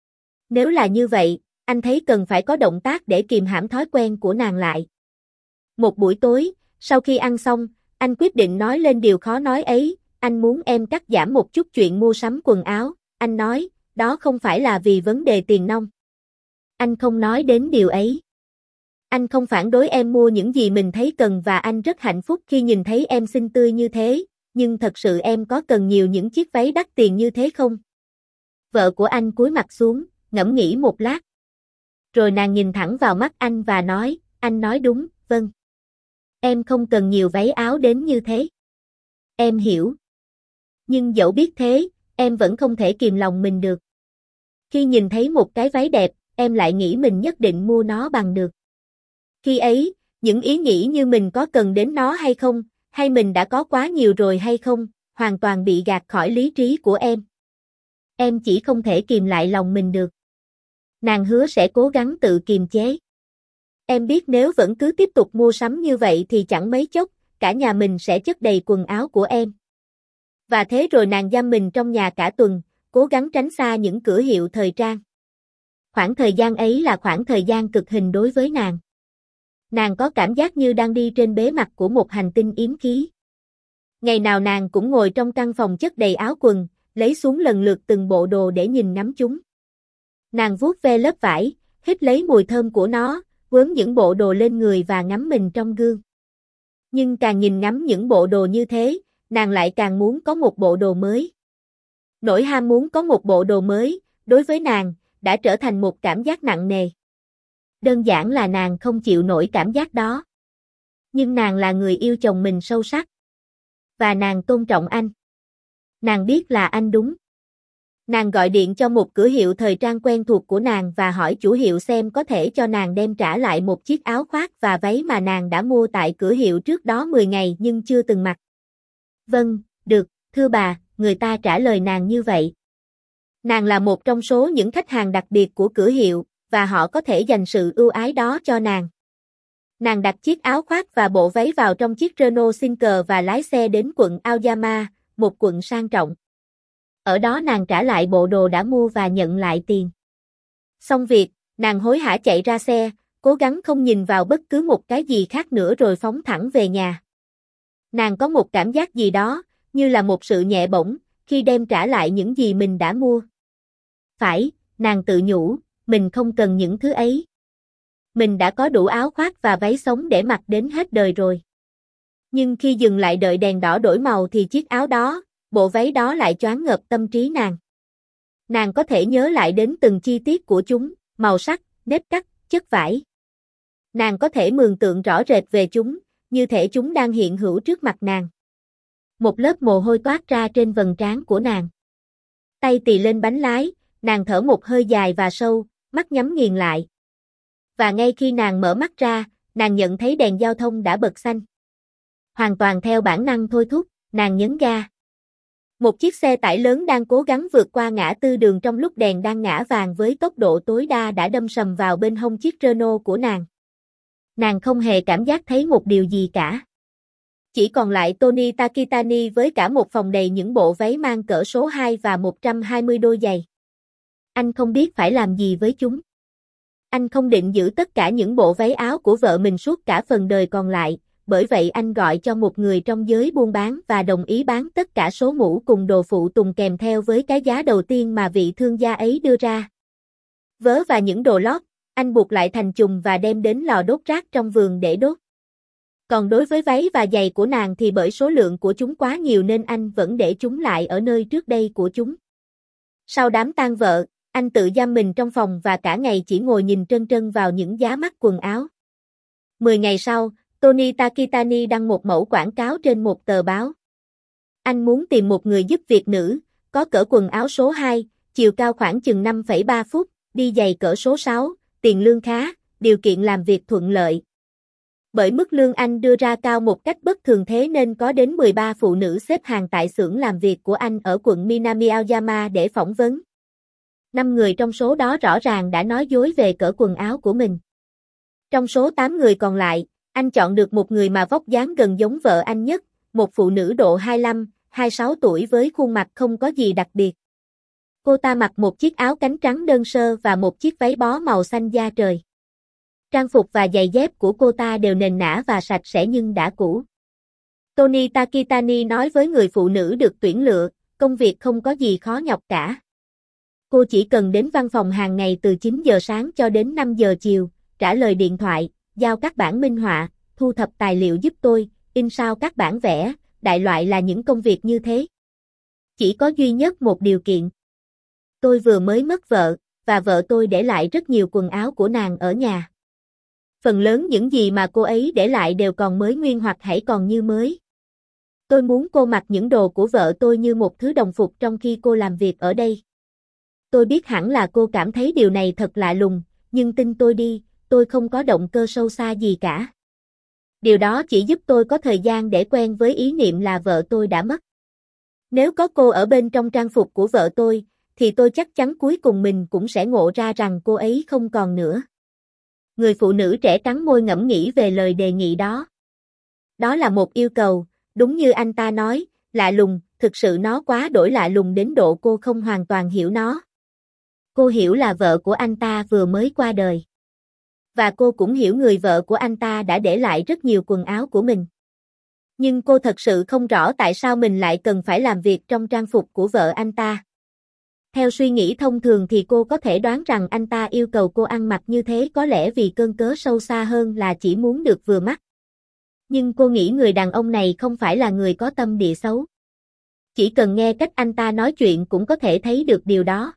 Nếu là như vậy, anh thấy cần phải có động tác để kìm hãm thói quen của nàng lại. Một buổi tối, sau khi ăn xong, anh quyết định nói lên điều khó nói ấy, anh muốn em cắt giảm một chút chuyện mua sắm quần áo, anh nói, đó không phải là vì vấn đề tiền nong. Anh không nói đến điều ấy. Anh không phản đối em mua những gì mình thấy cần và anh rất hạnh phúc khi nhìn thấy em xinh tươi như thế, nhưng thật sự em có cần nhiều những chiếc váy đắt tiền như thế không? Vợ của anh cúi mặt xuống, ngẫm nghĩ một lát. Rồi nàng nhìn thẳng vào mắt anh và nói, anh nói đúng, vâng. Em không cần nhiều váy áo đến như thế. Em hiểu. Nhưng dẫu biết thế, em vẫn không thể kìm lòng mình được. Khi nhìn thấy một cái váy đẹp, em lại nghĩ mình nhất định mua nó bằng được. Khi ấy, những ý nghĩ như mình có cần đến nó hay không, hay mình đã có quá nhiều rồi hay không, hoàn toàn bị gạt khỏi lý trí của em. Em chỉ không thể kìm lại lòng mình được. Nàng hứa sẽ cố gắng tự kiềm chế. Em biết nếu vẫn cứ tiếp tục mua sắm như vậy thì chẳng mấy chốc, cả nhà mình sẽ chất đầy quần áo của em. Và thế rồi nàng giam mình trong nhà cả tuần, cố gắng tránh xa những cửa hiệu thời trang. Khoảng thời gian ấy là khoảng thời gian cực hình đối với nàng. Nàng có cảm giác như đang đi trên bề mặt của một hành tinh yếm khí. Ngày nào nàng cũng ngồi trong căn phòng chất đầy áo quần, lấy xuống lần lượt từng bộ đồ để nhìn ngắm chúng. Nàng vuốt ve lớp vải, hít lấy mùi thơm của nó, quấn những bộ đồ lên người và ngắm mình trong gương. Nhưng càng nhìn ngắm những bộ đồ như thế, nàng lại càng muốn có một bộ đồ mới. Nỗi ham muốn có một bộ đồ mới, đối với nàng, đã trở thành một cảm giác nặng nề. Đơn giản là nàng không chịu nổi cảm giác đó. Nhưng nàng là người yêu chồng mình sâu sắc. Và nàng tôn trọng anh. Nàng biết là anh đúng. Nàng gọi điện cho một cửa hiệu thời trang quen thuộc của nàng và hỏi chủ hiệu xem có thể cho nàng đem trả lại một chiếc áo khoác và váy mà nàng đã mua tại cửa hiệu trước đó mười ngày nhưng chưa từng mặc. Vâng, được, thưa bà, người ta trả lời nàng như vậy. Nàng là một trong số những khách hàng đặc biệt của cửa hiệu, và họ có thể dành sự ưu ái đó cho nàng. Nàng đặt chiếc áo khoác và bộ váy vào trong chiếc Renault Sinker và lái xe đến quận Aoyama, một quận sang trọng. Ở đó nàng trả lại bộ đồ đã mua và nhận lại tiền. Xong việc, nàng hối hả chạy ra xe, cố gắng không nhìn vào bất cứ một cái gì khác nữa rồi phóng thẳng về nhà. Nàng có một cảm giác gì đó, như là một sự nhẹ bỗng, khi đem trả lại những gì mình đã mua. Phải, nàng tự nhủ, mình không cần những thứ ấy. Mình đã có đủ áo khoác và váy sống để mặc đến hết đời rồi. Nhưng khi dừng lại đợi đèn đỏ đổi màu thì chiếc áo đó, bộ váy đó lại choáng ngợp tâm trí nàng. Nàng có thể nhớ lại đến từng chi tiết của chúng, màu sắc, nếp cắt, chất vải. Nàng có thể mường tượng rõ rệt về chúng, như thể chúng đang hiện hữu trước mặt nàng. Một lớp mồ hôi toát ra trên vầng trán của nàng. Tay tì lên bánh lái, nàng thở một hơi dài và sâu, mắt nhắm nghiền lại. Và ngay khi nàng mở mắt ra, nàng nhận thấy đèn giao thông đã bật xanh. Hoàn toàn theo bản năng thôi thúc, nàng nhấn ga. Một chiếc xe tải lớn đang cố gắng vượt qua ngã tư đường trong lúc đèn đang ngã vàng với tốc độ tối đa đã đâm sầm vào bên hông chiếc Renault của nàng. Nàng không hề cảm giác thấy một điều gì cả. Chỉ còn lại Tony Takitani với cả một phòng đầy những bộ váy mang cỡ số hai và một trăm hai mươi đôi giày. Anh không biết phải làm gì với chúng. Anh không định giữ tất cả những bộ váy áo của vợ mình suốt cả phần đời còn lại, bởi vậy anh gọi cho một người trong giới buôn bán và đồng ý bán tất cả số mũ cùng đồ phụ tùng kèm theo với cái giá đầu tiên mà vị thương gia ấy đưa ra. Vớ và những đồ lót, anh buộc lại thành chùm và đem đến lò đốt rác trong vườn để đốt. Còn đối với váy và giày của nàng thì bởi số lượng của chúng quá nhiều nên anh vẫn để chúng lại ở nơi trước đây của chúng. Sau đám tang vợ, anh tự giam mình trong phòng và cả ngày chỉ ngồi nhìn trân trân vào những giá mắt quần áo. Mười ngày sau, Tony Takitani đăng một mẫu quảng cáo trên một tờ báo. Anh muốn tìm một người giúp việc nữ, có cỡ quần áo số hai, chiều cao khoảng chừng năm phẩy ba phút, đi giày cỡ số sáu, tiền lương khá, điều kiện làm việc thuận lợi. Bởi mức lương anh đưa ra cao một cách bất thường thế nên có đến mười ba phụ nữ xếp hàng tại xưởng làm việc của anh ở quận Minami Aoyama để phỏng vấn. Năm người trong số đó rõ ràng đã nói dối về cỡ quần áo của mình. Trong số tám người còn lại, anh chọn được một người mà vóc dáng gần giống vợ anh nhất, một phụ nữ độ hai mươi lăm, hai mươi sáu tuổi với khuôn mặt không có gì đặc biệt. Cô ta mặc một chiếc áo cánh trắng đơn sơ và một chiếc váy bó màu xanh da trời. Trang phục và giày dép của cô ta đều nền nã và sạch sẽ nhưng đã cũ. Tony Takitani nói với người phụ nữ được tuyển lựa, công việc không có gì khó nhọc cả. Cô chỉ cần đến văn phòng hàng ngày từ chín giờ sáng cho đến năm giờ chiều, trả lời điện thoại, giao các bản minh họa, thu thập tài liệu giúp tôi, in sao các bản vẽ, đại loại là những công việc như thế. Chỉ có duy nhất một điều kiện. Tôi vừa mới mất vợ, và vợ tôi để lại rất nhiều quần áo của nàng ở nhà. Phần lớn những gì mà cô ấy để lại đều còn mới nguyên hoặc hãy còn như mới. Tôi muốn cô mặc những đồ của vợ tôi như một thứ đồng phục trong khi cô làm việc ở đây. Tôi biết hẳn là cô cảm thấy điều này thật lạ lùng, nhưng tin tôi đi, tôi không có động cơ sâu xa gì cả. Điều đó chỉ giúp tôi có thời gian để quen với ý niệm là vợ tôi đã mất. Nếu có cô ở bên trong trang phục của vợ tôi, thì tôi chắc chắn cuối cùng mình cũng sẽ ngộ ra rằng cô ấy không còn nữa. Người phụ nữ trẻ cắn môi ngẫm nghĩ về lời đề nghị đó. Đó là một yêu cầu, đúng như anh ta nói, lạ lùng, thực sự nó quá đổi lạ lùng đến độ cô không hoàn toàn hiểu nó. Cô hiểu là vợ của anh ta vừa mới qua đời. Và cô cũng hiểu người vợ của anh ta đã để lại rất nhiều quần áo của mình. Nhưng cô thật sự không rõ tại sao mình lại cần phải làm việc trong trang phục của vợ anh ta. Theo suy nghĩ thông thường thì cô có thể đoán rằng anh ta yêu cầu cô ăn mặc như thế có lẽ vì cơn cớ sâu xa hơn là chỉ muốn được vừa mắt. Nhưng cô nghĩ người đàn ông này không phải là người có tâm địa xấu. Chỉ cần nghe cách anh ta nói chuyện cũng có thể thấy được điều đó.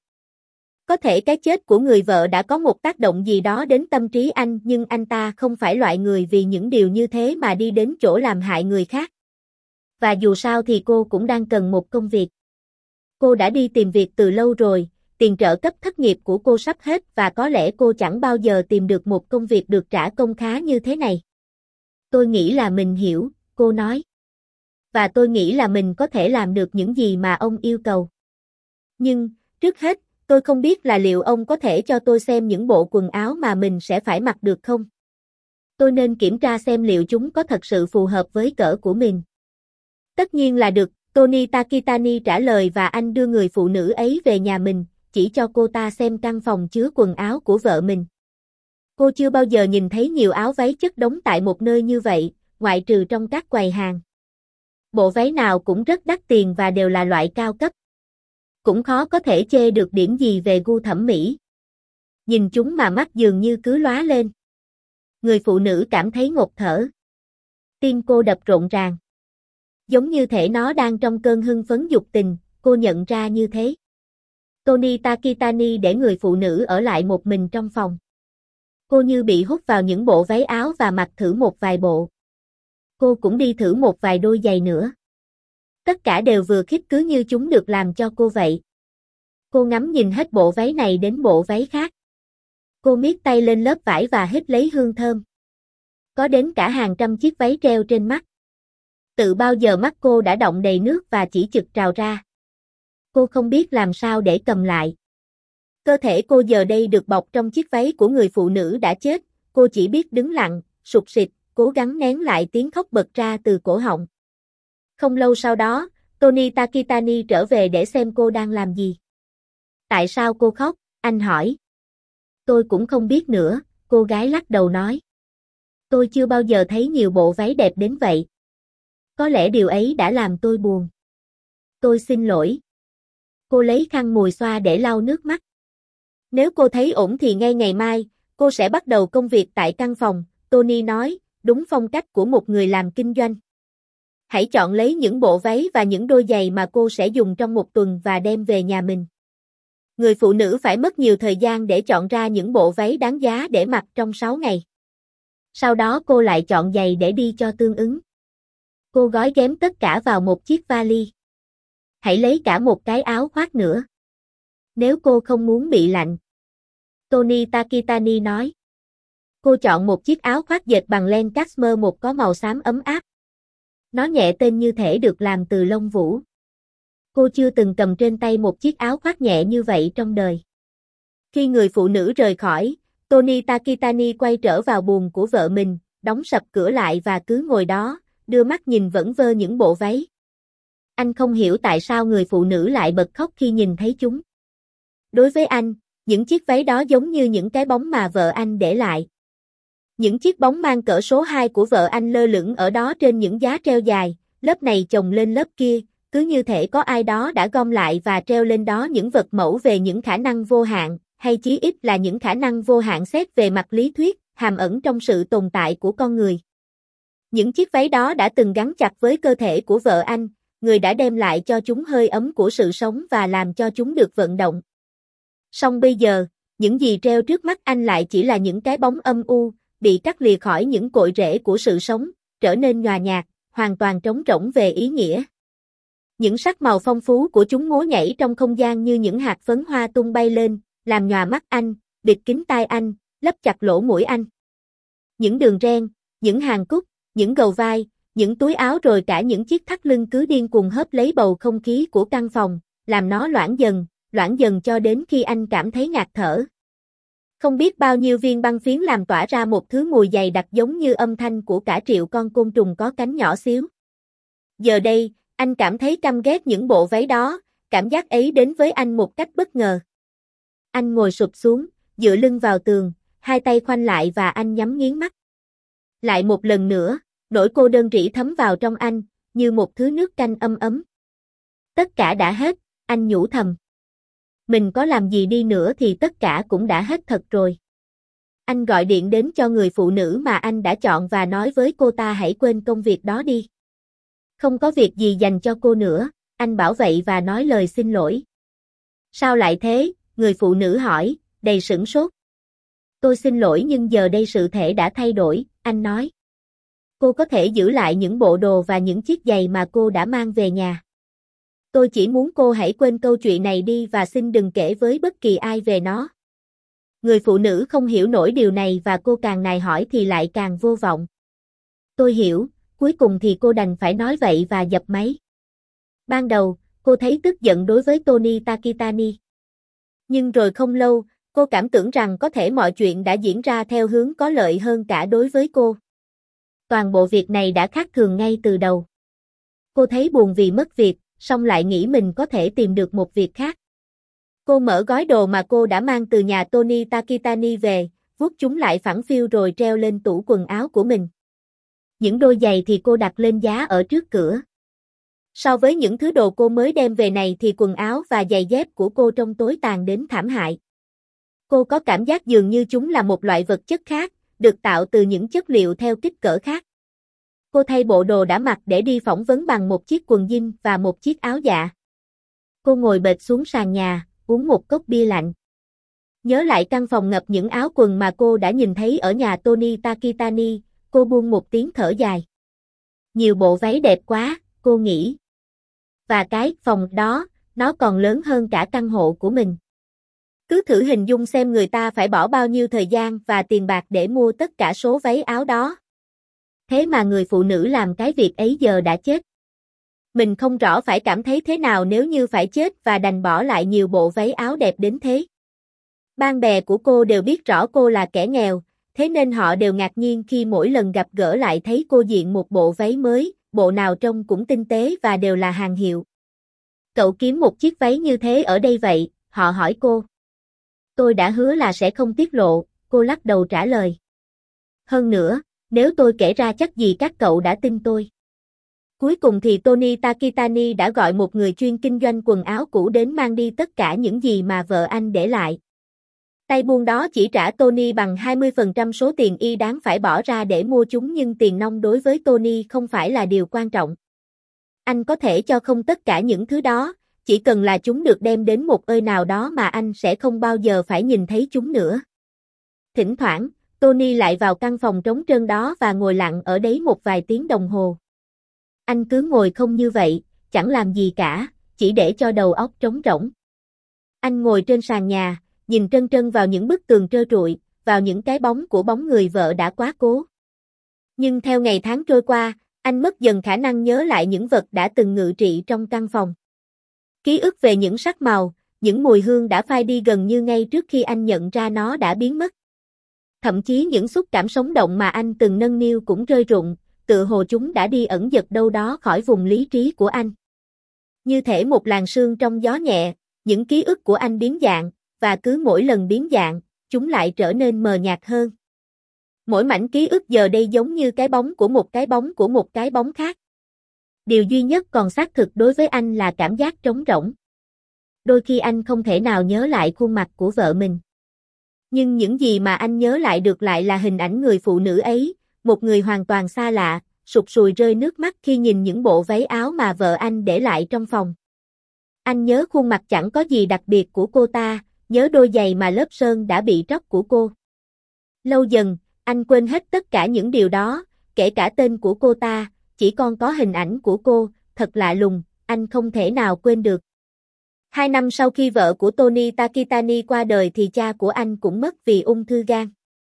Có thể cái chết của người vợ đã có một tác động gì đó đến tâm trí anh nhưng anh ta không phải loại người vì những điều như thế mà đi đến chỗ làm hại người khác. Và dù sao thì cô cũng đang cần một công việc. Cô đã đi tìm việc từ lâu rồi, tiền trợ cấp thất nghiệp của cô sắp hết và có lẽ cô chẳng bao giờ tìm được một công việc được trả công khá như thế này. Tôi nghĩ là mình hiểu, cô nói. Và tôi nghĩ là mình có thể làm được những gì mà ông yêu cầu. Nhưng, trước hết, tôi không biết là liệu ông có thể cho tôi xem những bộ quần áo mà mình sẽ phải mặc được không? Tôi nên kiểm tra xem liệu chúng có thật sự phù hợp với cỡ của mình. Tất nhiên là được, Tony Takitani trả lời và anh đưa người phụ nữ ấy về nhà mình, chỉ cho cô ta xem căn phòng chứa quần áo của vợ mình. Cô chưa bao giờ nhìn thấy nhiều áo váy chất đống tại một nơi như vậy, ngoại trừ trong các quầy hàng. Bộ váy nào cũng rất đắt tiền và đều là loại cao cấp. Cũng khó có thể chê được điểm gì về gu thẩm mỹ. Nhìn chúng mà mắt dường như cứ lóa lên. Người phụ nữ cảm thấy ngột thở. Tim cô đập rộn ràng. Giống như thể nó đang trong cơn hưng phấn dục tình, cô nhận ra như thế. Tony Takitani để người phụ nữ ở lại một mình trong phòng. Cô như bị hút vào những bộ váy áo và mặc thử một vài bộ. Cô cũng đi thử một vài đôi giày nữa. Tất cả đều vừa khít cứ như chúng được làm cho cô vậy. Cô ngắm nhìn hết bộ váy này đến bộ váy khác. Cô miết tay lên lớp vải và hít lấy hương thơm. Có đến cả hàng trăm chiếc váy treo trên mắt. Tự bao giờ mắt cô đã đọng đầy nước và chỉ chực trào ra. Cô không biết làm sao để cầm lại. Cơ thể cô giờ đây được bọc trong chiếc váy của người phụ nữ đã chết, cô chỉ biết đứng lặng, sụt sịt, cố gắng nén lại tiếng khóc bật ra từ cổ họng. Không lâu sau đó, Tony Takitani trở về để xem cô đang làm gì. Tại sao cô khóc? Anh hỏi. Tôi cũng không biết nữa, cô gái lắc đầu nói. Tôi chưa bao giờ thấy nhiều bộ váy đẹp đến vậy. Có lẽ điều ấy đã làm tôi buồn. Tôi xin lỗi. Cô lấy khăn mùi xoa để lau nước mắt. Nếu cô thấy ổn thì ngay ngày mai, cô sẽ bắt đầu công việc tại căn phòng, Tony nói, đúng phong cách của một người làm kinh doanh. Hãy chọn lấy những bộ váy và những đôi giày mà cô sẽ dùng trong một tuần và đem về nhà mình. Người phụ nữ phải mất nhiều thời gian để chọn ra những bộ váy đáng giá để mặc trong sáu ngày. Sau đó cô lại chọn giày để đi cho tương ứng. Cô gói ghém tất cả vào một chiếc vali. Hãy lấy cả một cái áo khoác nữa. Nếu cô không muốn bị lạnh. Tony Takitani nói. Cô chọn một chiếc áo khoác dệt bằng len cashmere một có màu xám ấm áp. Nó nhẹ tên như thể được làm từ lông vũ. Cô chưa từng cầm trên tay một chiếc áo khoác nhẹ như vậy trong đời. Khi người phụ nữ rời khỏi, Tony Takitani quay trở vào buồng của vợ mình, đóng sập cửa lại và cứ ngồi đó, đưa mắt nhìn vẩn vơ những bộ váy. Anh không hiểu tại sao người phụ nữ lại bật khóc khi nhìn thấy chúng. Đối với anh, những chiếc váy đó giống như những cái bóng mà vợ anh để lại. Những chiếc bóng mang cỡ số hai của vợ anh lơ lửng ở đó trên những giá treo dài, lớp này chồng lên lớp kia, cứ như thể có ai đó đã gom lại và treo lên đó những vật mẫu về những khả năng vô hạn, hay chí ít là những khả năng vô hạn xét về mặt lý thuyết, hàm ẩn trong sự tồn tại của con người. Những chiếc váy đó đã từng gắn chặt với cơ thể của vợ anh, người đã đem lại cho chúng hơi ấm của sự sống và làm cho chúng được vận động. Song bây giờ, những gì treo trước mắt anh lại chỉ là những cái bóng âm u, bị cắt lìa khỏi những cội rễ của sự sống, trở nên nhòa nhạt, hoàn toàn trống rỗng về ý nghĩa. Những sắc màu phong phú của chúng múa nhảy trong không gian như những hạt phấn hoa tung bay lên, làm nhòa mắt anh, bịt kín tai anh, lấp chặt lỗ mũi anh. Những đường ren, những hàng cúc, những gầu vai, những túi áo rồi cả những chiếc thắt lưng cứ điên cuồng hớp lấy bầu không khí của căn phòng, làm nó loãng dần, loãng dần cho đến khi anh cảm thấy ngạt thở. Không biết bao nhiêu viên băng phiến làm tỏa ra một thứ mùi dày đặc giống như âm thanh của cả triệu con côn trùng có cánh nhỏ xíu. Giờ đây, anh cảm thấy căm ghét những bộ váy đó, cảm giác ấy đến với anh một cách bất ngờ. Anh ngồi sụp xuống, dựa lưng vào tường, hai tay khoanh lại và anh nhắm nghiến mắt. Lại một lần nữa, nỗi cô đơn rỉ thấm vào trong anh, như một thứ nước canh ấm ấm. Tất cả đã hết, anh nhủ thầm. Mình có làm gì đi nữa thì tất cả cũng đã hết thật rồi. Anh gọi điện đến cho người phụ nữ mà anh đã chọn và nói với cô ta hãy quên công việc đó đi. Không có việc gì dành cho cô nữa, anh bảo vậy và nói lời xin lỗi. Sao lại thế? Người phụ nữ hỏi, đầy sửng sốt. Tôi xin lỗi nhưng giờ đây sự thể đã thay đổi, anh nói. Cô có thể giữ lại những bộ đồ và những chiếc giày mà cô đã mang về nhà. Tôi chỉ muốn cô hãy quên câu chuyện này đi và xin đừng kể với bất kỳ ai về nó. Người phụ nữ không hiểu nổi điều này và cô càng nài hỏi thì lại càng vô vọng. Tôi hiểu, cuối cùng thì cô đành phải nói vậy và dập máy. Ban đầu, cô thấy tức giận đối với Tony Takitani. Nhưng rồi không lâu, cô cảm tưởng rằng có thể mọi chuyện đã diễn ra theo hướng có lợi hơn cả đối với cô. Toàn bộ việc này đã khác thường ngay từ đầu. Cô thấy buồn vì mất việc, song lại nghĩ mình có thể tìm được một việc khác. Cô mở gói đồ mà cô đã mang từ nhà Tony Takitani về, vuốt chúng lại phẳng phiu rồi treo lên tủ quần áo của mình. Những đôi giày thì cô đặt lên giá ở trước cửa. So với những thứ đồ cô mới đem về này thì quần áo và giày dép của cô trông tối tàn đến thảm hại. Cô có cảm giác dường như chúng là một loại vật chất khác, được tạo từ những chất liệu theo kích cỡ khác. Cô thay bộ đồ đã mặc để đi phỏng vấn bằng một chiếc quần jean và một chiếc áo dạ. Cô ngồi bệt xuống sàn nhà, uống một cốc bia lạnh. Nhớ lại căn phòng ngập những áo quần mà cô đã nhìn thấy ở nhà Tony Takitani, cô buông một tiếng thở dài. Nhiều bộ váy đẹp quá, cô nghĩ. Và cái phòng đó, nó còn lớn hơn cả căn hộ của mình. Cứ thử hình dung xem người ta phải bỏ bao nhiêu thời gian và tiền bạc để mua tất cả số váy áo đó. Thế mà người phụ nữ làm cái việc ấy giờ đã chết. Mình không rõ phải cảm thấy thế nào nếu như phải chết và đành bỏ lại nhiều bộ váy áo đẹp đến thế. Bạn bè của cô đều biết rõ cô là kẻ nghèo, thế nên họ đều ngạc nhiên khi mỗi lần gặp gỡ lại thấy cô diện một bộ váy mới, bộ nào trông cũng tinh tế và đều là hàng hiệu. Cậu kiếm một chiếc váy như thế ở đây vậy, họ hỏi cô. Tôi đã hứa là sẽ không tiết lộ, cô lắc đầu trả lời. Hơn nữa, nếu tôi kể ra chắc gì các cậu đã tin tôi. Cuối cùng thì Tony Takitani đã gọi một người chuyên kinh doanh quần áo cũ đến mang đi tất cả những gì mà vợ anh để lại. Tay buôn đó chỉ trả Tony bằng hai mươi phần trăm số tiền y đáng phải bỏ ra để mua chúng, nhưng tiền nong đối với Tony không phải là điều quan trọng. Anh có thể cho không tất cả những thứ đó, chỉ cần là chúng được đem đến một nơi nào đó mà anh sẽ không bao giờ phải nhìn thấy chúng nữa. Thỉnh thoảng, Tony lại vào căn phòng trống trơn đó và ngồi lặng ở đấy một vài tiếng đồng hồ. Anh cứ ngồi không như vậy, chẳng làm gì cả, chỉ để cho đầu óc trống rỗng. Anh ngồi trên sàn nhà, nhìn trân trân vào những bức tường trơ trụi, vào những cái bóng của bóng người vợ đã quá cố. Nhưng theo ngày tháng trôi qua, anh mất dần khả năng nhớ lại những vật đã từng ngự trị trong căn phòng. Ký ức về những sắc màu, những mùi hương đã phai đi gần như ngay trước khi anh nhận ra nó đã biến mất. Thậm chí những xúc cảm sống động mà anh từng nâng niu cũng rơi rụng, tựa hồ chúng đã đi ẩn dật đâu đó khỏi vùng lý trí của anh. Như thể một làn sương trong gió nhẹ, những ký ức của anh biến dạng, và cứ mỗi lần biến dạng, chúng lại trở nên mờ nhạt hơn. Mỗi mảnh ký ức giờ đây giống như cái bóng của một cái bóng của một cái bóng khác. Điều duy nhất còn xác thực đối với anh là cảm giác trống rỗng. Đôi khi anh không thể nào nhớ lại khuôn mặt của vợ mình. Nhưng những gì mà anh nhớ lại được lại là hình ảnh người phụ nữ ấy, một người hoàn toàn xa lạ, sụt sùi rơi nước mắt khi nhìn những bộ váy áo mà vợ anh để lại trong phòng. Anh nhớ khuôn mặt chẳng có gì đặc biệt của cô ta, nhớ đôi giày mà lớp sơn đã bị tróc của cô. Lâu dần, anh quên hết tất cả những điều đó, kể cả tên của cô ta, chỉ còn có hình ảnh của cô, thật lạ lùng, anh không thể nào quên được. Hai năm sau khi vợ của Tony Takitani qua đời thì cha của anh cũng mất vì ung thư gan.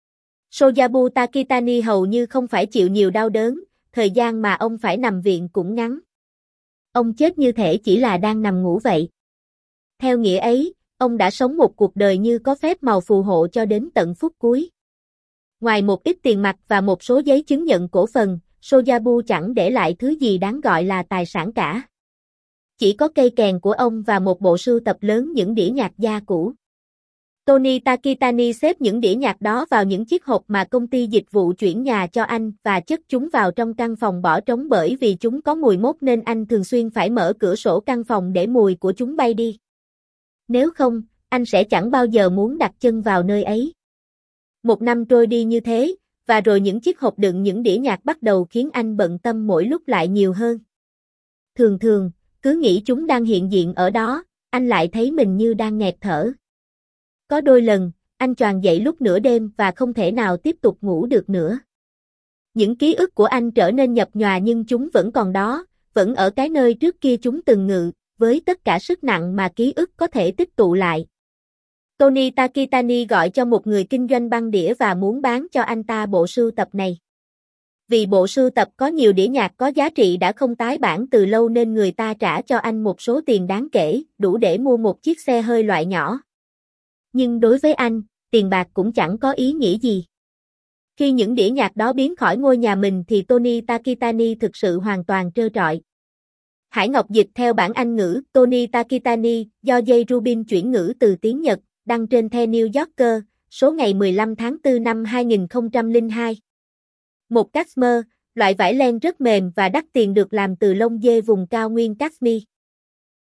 Soyabu Takitani hầu như không phải chịu nhiều đau đớn, thời gian mà ông phải nằm viện cũng ngắn. Ông chết như thể chỉ là đang nằm ngủ vậy. Theo nghĩa ấy, ông đã sống một cuộc đời như có phép màu phù hộ cho đến tận phút cuối. Ngoài một ít tiền mặt và một số giấy chứng nhận cổ phần, Soyabu chẳng để lại thứ gì đáng gọi là tài sản cả. Chỉ có cây kèn của ông và một bộ sưu tập lớn những đĩa nhạc da cũ. Tony Takitani xếp những đĩa nhạc đó vào những chiếc hộp mà công ty dịch vụ chuyển nhà cho anh và chất chúng vào trong căn phòng bỏ trống, bởi vì chúng có mùi mốt nên anh thường xuyên phải mở cửa sổ căn phòng để mùi của chúng bay đi. Nếu không, anh sẽ chẳng bao giờ muốn đặt chân vào nơi ấy. Một năm trôi đi như thế, và rồi những chiếc hộp đựng những đĩa nhạc bắt đầu khiến anh bận tâm mỗi lúc lại nhiều hơn. Thường thường, cứ nghĩ chúng đang hiện diện ở đó, anh lại thấy mình như đang nghẹt thở. Có đôi lần, anh choàng dậy lúc nửa đêm và không thể nào tiếp tục ngủ được nữa. Những ký ức của anh trở nên nhập nhòa nhưng chúng vẫn còn đó, vẫn ở cái nơi trước kia chúng từng ngự, với tất cả sức nặng mà ký ức có thể tích tụ lại. Tony Takitani gọi cho một người kinh doanh băng đĩa và muốn bán cho anh ta bộ sưu tập này. Vì bộ sưu tập có nhiều đĩa nhạc có giá trị đã không tái bản từ lâu nên người ta trả cho anh một số tiền đáng kể, đủ để mua một chiếc xe hơi loại nhỏ. Nhưng đối với anh, tiền bạc cũng chẳng có ý nghĩa gì. Khi những đĩa nhạc đó biến khỏi ngôi nhà mình thì Tony Takitani thực sự hoàn toàn trơ trọi. Hải Ngọc dịch theo bản Anh ngữ Tony Takitani do Jay Rubin chuyển ngữ từ tiếng Nhật, đăng trên The New Yorker, số ngày mười lăm tháng tư năm hai nghìn không trăm lẻ hai. Một Casmer, Loại vải len rất mềm và đắt tiền được làm từ lông dê vùng cao nguyên Kashmir.